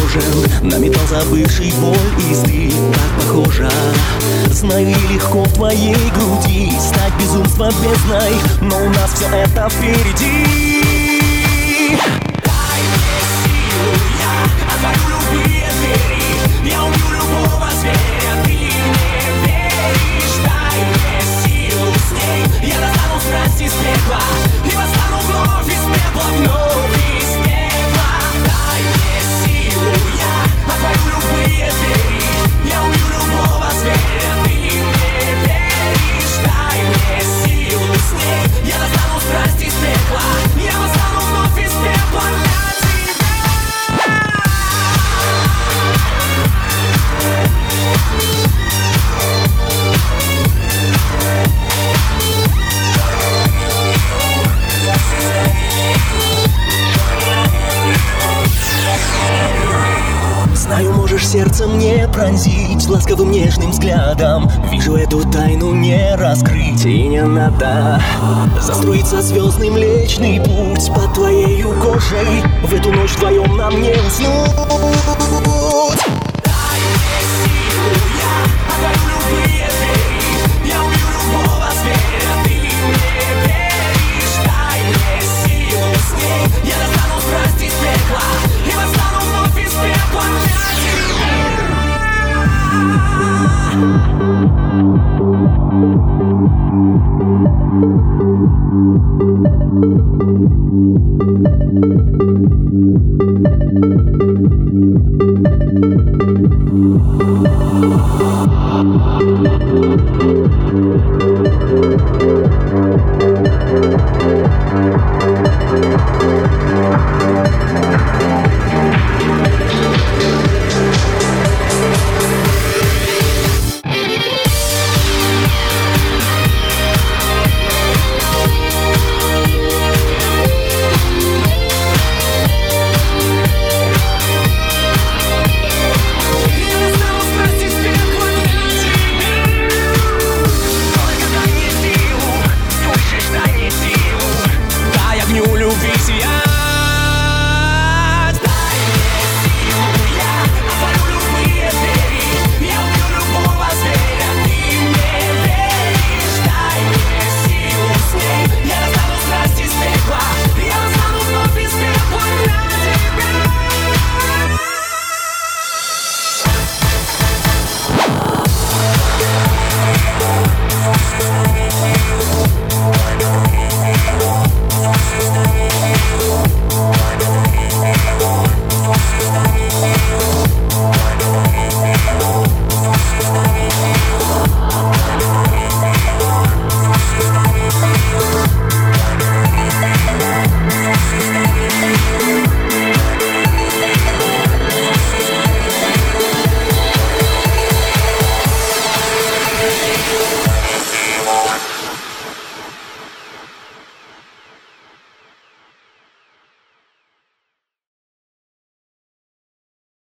тревожен, на металл забывший боль и стыд. Так похожа, знаю, и легко в твоей груди стать безумство бездной, но у нас все это впереди. Дай мне силу, я отворю любые двери, я убью любого зверя, ты мне веришь. Дай мне силу, с ней я достану страсть из пекла и восстану вновь из пепла, вновь из пепла. Дай мне силу, я отворю любые двери, я убью любого зверя, ты мне веришь. Дай мне силу, с ней я достану страсть из пекла, я восстану вновь из пепла для тебя. Знаю, можешь сердце мне пронзить ласковым нежным взглядом. Вижу, эту тайну не раскрыть, и не надо застроиться звездный млечный путь под твоею кожей. В эту ночь вдвоем нам не уснуть.